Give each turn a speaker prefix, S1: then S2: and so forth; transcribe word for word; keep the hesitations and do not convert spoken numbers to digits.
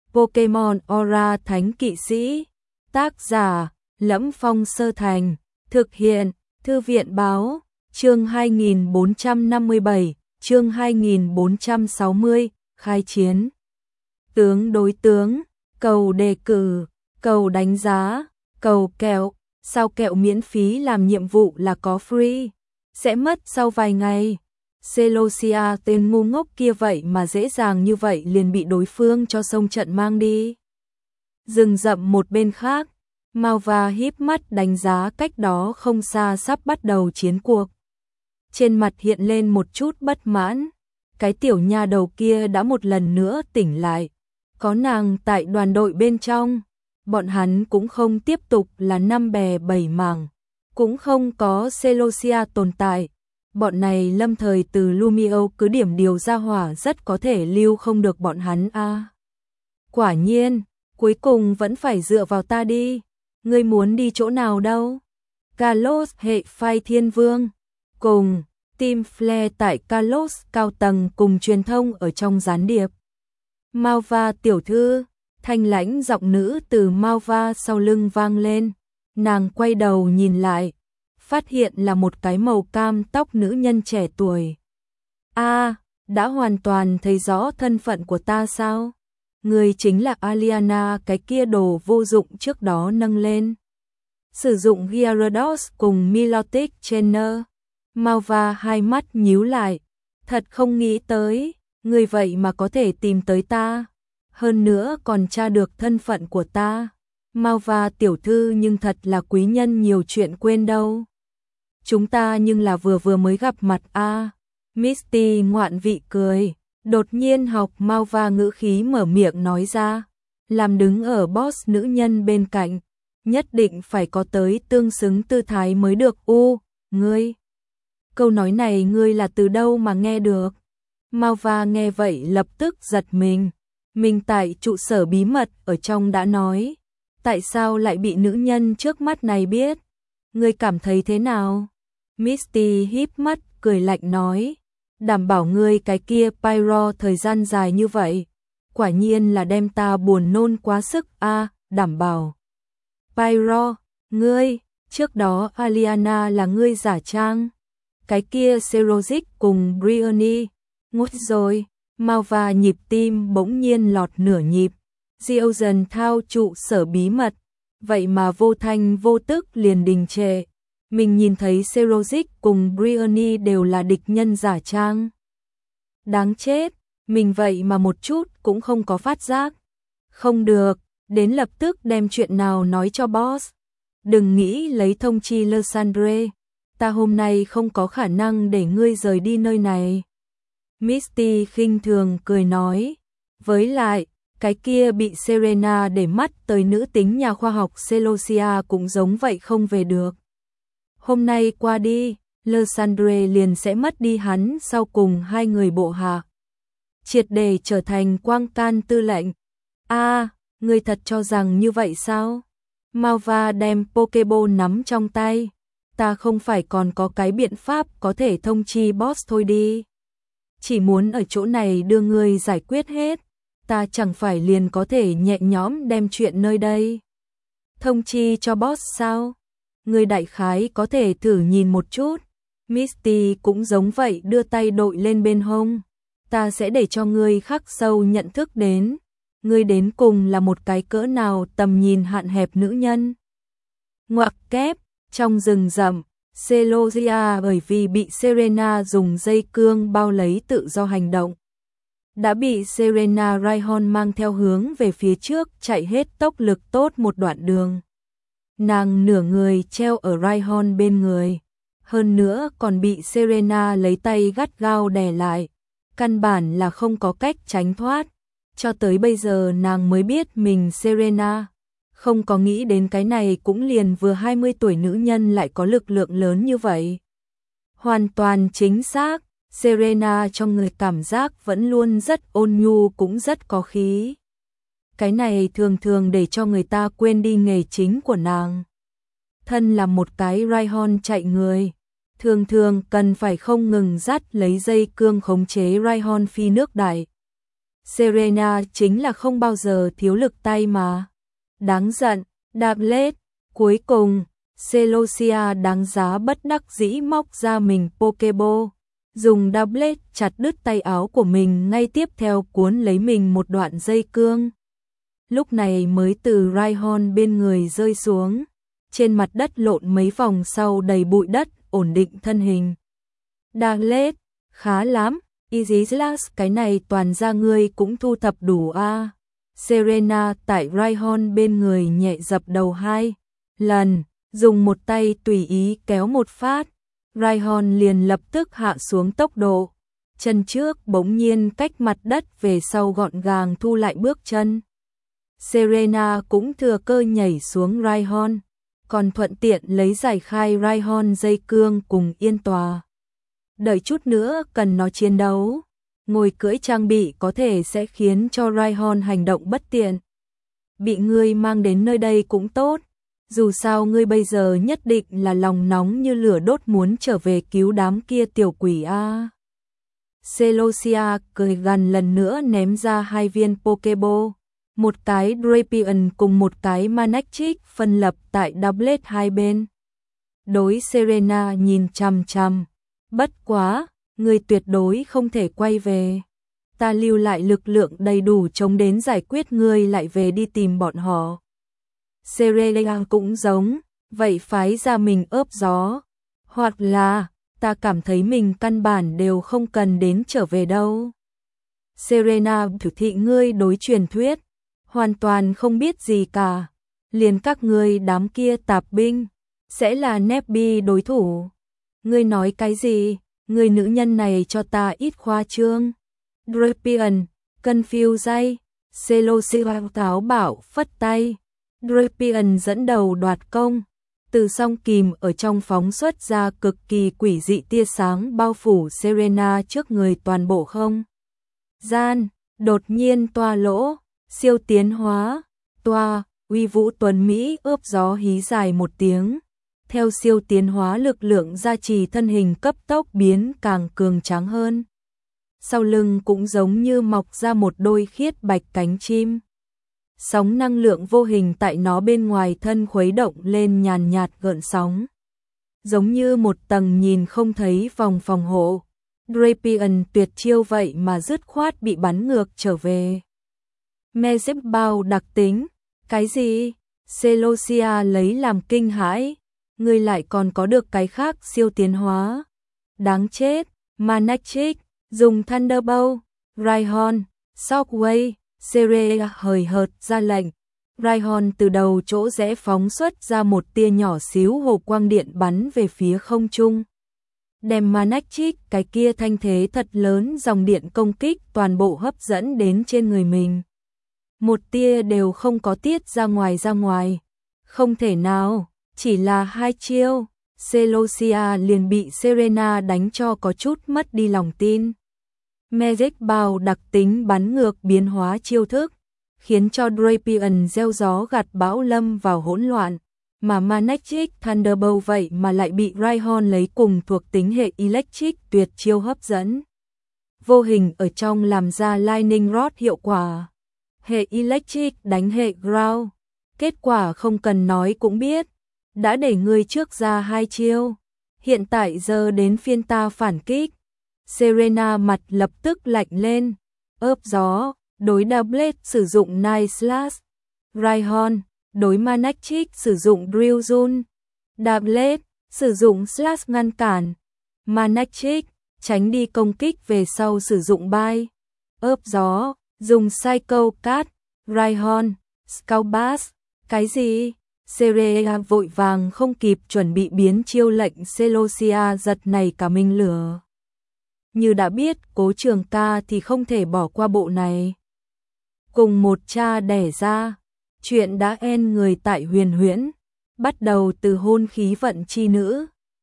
S1: Pokemon Aura Thánh Kỵ Sĩ. Tác giả: Lẫm Phong Sơ Thành. Thực hiện: Thư viện báo. Chương hai nghìn bốn trăm năm mươi bảy, chương hai nghìn bốn trăm sáu mươi, khai chiến. Tướng đối tướng, cầu đề cử, cầu đánh giá, cầu kẹo. Sao kẹo miễn phí làm nhiệm vụ là có free? Sẽ mất sau vài ngày. Celosia tên ngu ngốc kia vậy mà dễ dàng như vậy liền bị đối phương cho xông trận mang đi. Rừng rậm một bên khác, Malva híp mắt đánh giá cách đó không xa sắp bắt đầu chiến cuộc. Trên mặt hiện lên một chút bất mãn, cái tiểu nha đầu kia đã một lần nữa tỉnh lại. Có nàng tại đoàn đội bên trong, bọn hắn cũng không tiếp tục là năm bè bảy mảng, cũng không có Celosia tồn tại. Bọn này lâm thời từ Lumio cứ điểm điều ra hỏa rất có thể lưu không được bọn hắn a. À, quả nhiên, cuối cùng vẫn phải dựa vào ta đi. Ngươi muốn đi chỗ nào đâu? Kalos hệ phai thiên vương. Cùng, Team Flare tại Kalos cao tầng cùng truyền thông ở trong gián điệp. Malva tiểu thư, thanh lãnh giọng nữ từ Malva sau lưng vang lên. Nàng quay đầu nhìn lại, phát hiện là một cái màu cam tóc nữ nhân trẻ tuổi. A, à, đã hoàn toàn thấy rõ thân phận của ta sao? Người chính là Aliana, cái kia đồ vô dụng trước đó nâng lên. Sử dụng Gyarados cùng Milotic Trainer. Malva hai mắt nhíu lại. Thật không nghĩ tới, người vậy mà có thể tìm tới ta. Hơn nữa còn tra được thân phận của ta. Malva tiểu thư nhưng thật là quý nhân nhiều chuyện quên đâu. Chúng ta nhưng là vừa vừa mới gặp mặt a. À. Misty ngoạn vị cười, đột nhiên học Malva ngữ khí mở miệng nói ra, làm đứng ở boss nữ nhân bên cạnh, nhất định phải có tới tương xứng tư thái mới được. U, ngươi. Câu nói này ngươi là từ đâu mà nghe được? Malva nghe vậy lập tức giật mình. Mình tại trụ sở bí mật ở trong đã nói, tại sao lại bị nữ nhân trước mắt này biết? Ngươi cảm thấy thế nào? Misty híp mắt cười lạnh nói, đảm bảo ngươi cái kia Pyro thời gian dài như vậy, quả nhiên là đem ta buồn nôn quá sức a. À, đảm bảo. Pyro, ngươi, trước đó Aliana là ngươi giả trang, cái kia Serozic cùng Briony, ngút rồi. Malva nhịp tim bỗng nhiên lọt nửa nhịp. Diozan thao trụ sở bí mật, vậy mà vô thanh vô tức liền đình trệ. Mình nhìn thấy Serozic cùng Briony đều là địch nhân giả trang. Đáng chết, mình vậy mà một chút cũng không có phát giác. Không được, đến lập tức đem chuyện nào nói cho boss. Đừng nghĩ lấy thông chi Lysandre, ta hôm nay không có khả năng để ngươi rời đi nơi này. Misty khinh thường cười nói, với lại, cái kia bị Serena để mắt tới nữ tính nhà khoa học Celosia cũng giống vậy không về được. Hôm nay qua đi, Lysandre liền sẽ mất đi hắn sau cùng hai người bộ hạ. Triệt để trở thành quang can tư lệnh. A, à, người thật cho rằng như vậy sao? Malva đem Pokeball nắm trong tay. Ta không phải còn có cái biện pháp có thể thông chi boss thôi đi. Chỉ muốn ở chỗ này đưa ngươi giải quyết hết, ta chẳng phải liền có thể nhẹ nhõm đem chuyện nơi đây. Thông chi cho boss sao? Ngươi đại khái có thể thử nhìn một chút. Misty cũng giống vậy đưa tay đội lên bên hông. Ta sẽ để cho ngươi khắc sâu nhận thức đến. Ngươi đến cùng là một cái cỡ nào tầm nhìn hạn hẹp nữ nhân. Ngoặc kép, trong rừng rậm. Celosia bởi vì bị Serena dùng dây cương bao lấy tự do hành động, đã bị Serena Raihon mang theo hướng về phía trước chạy hết tốc lực tốt một đoạn đường. Nàng nửa người treo ở Raihon bên người, hơn nữa còn bị Serena lấy tay gắt gao đè lại, căn bản là không có cách tránh thoát. Cho tới bây giờ nàng mới biết mình Serena. Không có nghĩ đến cái này cũng liền vừa hai mươi tuổi nữ nhân lại có lực lượng lớn như vậy. Hoàn toàn chính xác, Serena cho người cảm giác vẫn luôn rất ôn nhu cũng rất có khí. Cái này thường thường để cho người ta quên đi nghề chính của nàng. Thân là một cái Raihon chạy người, thường thường cần phải không ngừng dắt lấy dây cương khống chế Raihon phi nước đại. Serena chính là không bao giờ thiếu lực tay mà. Đáng giận, Doublet, cuối cùng, Celosia đáng giá bất đắc dĩ móc ra mình Pokeball, dùng Doublet chặt đứt tay áo của mình, ngay tiếp theo cuốn lấy mình một đoạn dây cương. Lúc này mới từ Rhyhorn bên người rơi xuống, trên mặt đất lộn mấy vòng sau đầy bụi đất, ổn định thân hình. Doublet, khá lắm, Easy Slash, cái này toàn ra ngươi cũng thu thập đủ a. À. Serena tại Rhyhorn bên người nhẹ dập đầu hai lần, dùng một tay tùy ý kéo một phát, Rhyhorn liền lập tức hạ xuống tốc độ, chân trước bỗng nhiên cách mặt đất về sau gọn gàng thu lại bước chân. Serena cũng thừa cơ nhảy xuống Rhyhorn, còn thuận tiện lấy giải khai Rhyhorn dây cương cùng yên tòa. Đợi chút nữa cần nó chiến đấu, ngồi cưỡi trang bị có thể sẽ khiến cho Rhyhorn hành động bất tiện. Bị ngươi mang đến nơi đây cũng tốt, dù sao ngươi bây giờ nhất định là lòng nóng như lửa đốt muốn trở về cứu đám kia tiểu quỷ a. Celosia cười gằn lần nữa ném ra hai viên Pokeball, một cái Drapion cùng một cái Manectric phân lập tại Doublet hai bên. Đối Serena nhìn chằm chằm, bất quá, ngươi tuyệt đối không thể quay về. Ta lưu lại lực lượng đầy đủ chống đến giải quyết ngươi lại về đi tìm bọn họ. Serena cũng giống, vậy phái ra mình ướp gió. Hoặc là, ta cảm thấy mình căn bản đều không cần đến trở về đâu. Serena thử thị ngươi đối truyền thuyết, hoàn toàn không biết gì cả. Liền các ngươi đám kia tạp binh, sẽ là Nebby đối thủ. Ngươi nói cái gì? Người nữ nhân này cho ta ít khoa trương. Drapion, confuse, Celosia táo bảo phất tay. Drapion dẫn đầu đoạt công, từ song kìm ở trong phóng xuất ra cực kỳ quỷ dị tia sáng bao phủ Serena trước người toàn bộ không. Gian, đột nhiên toa lỗ, siêu tiến hóa, toa, uy vũ tuấn Mỹ ướp gió hí dài một tiếng. Theo siêu tiến hóa lực lượng gia trì thân hình cấp tốc biến càng cường tráng hơn. Sau lưng cũng giống như mọc ra một đôi khiết bạch cánh chim. Sóng năng lượng vô hình tại nó bên ngoài thân khuấy động lên nhàn nhạt gợn sóng. Giống như một tầng nhìn không thấy vòng phòng hộ. Drapion tuyệt chiêu vậy mà dứt khoát bị bắn ngược trở về. Magic bao đặc tính. Cái gì? Celosia lấy làm kinh hãi. Ngươi lại còn có được cái khác siêu tiến hóa. Đáng chết, Manectric, dùng Thunderbolt, Rhyhorn, Shockwave, Serena hời hợt ra lệnh. Rhyhorn từ đầu chỗ rẽ phóng xuất ra một tia nhỏ xíu hồ quang điện bắn về phía không trung. Đem Manectric cái kia thanh thế thật lớn dòng điện công kích toàn bộ hấp dẫn đến trên người mình. Một tia đều không có tiết ra ngoài ra ngoài. Không thể nào. Chỉ là hai chiêu, Celosia liền bị Serena đánh cho có chút mất đi lòng tin. Magic bao đặc tính bắn ngược biến hóa chiêu thức, khiến cho Drapion gieo gió gặt bão lâm vào hỗn loạn, mà Manectric Thunderbolt vậy mà lại bị Rhyhorn lấy cùng thuộc tính hệ Electric tuyệt chiêu hấp dẫn. Vô hình ở trong làm ra Lightning Rod hiệu quả. Hệ Electric đánh hệ Ground, kết quả không cần nói cũng biết. Đã để ngươi trước ra hai chiêu, hiện tại giờ đến phiên ta phản kích. Serena mặt lập tức lạnh lên, ướp gió, đối Doublet sử dụng Night Slash, Rhyhorn, đối Manectric sử dụng Drill Zone, Doublet sử dụng Slash ngăn cản, Manectric tránh đi công kích về sau sử dụng Bite, ướp gió, dùng Psycho Cut, Rhyhorn, Scout Bass, cái gì? Serena vội vàng không kịp chuẩn bị biến chiêu lệnh Celosia giật này cả mình lửa. Như đã biết Cố Trường Ca thì không thể bỏ qua bộ này. Cùng một cha đẻ ra, chuyện đã end người tại Huyền Huyễn, bắt đầu từ hôn khí vận chi nữ.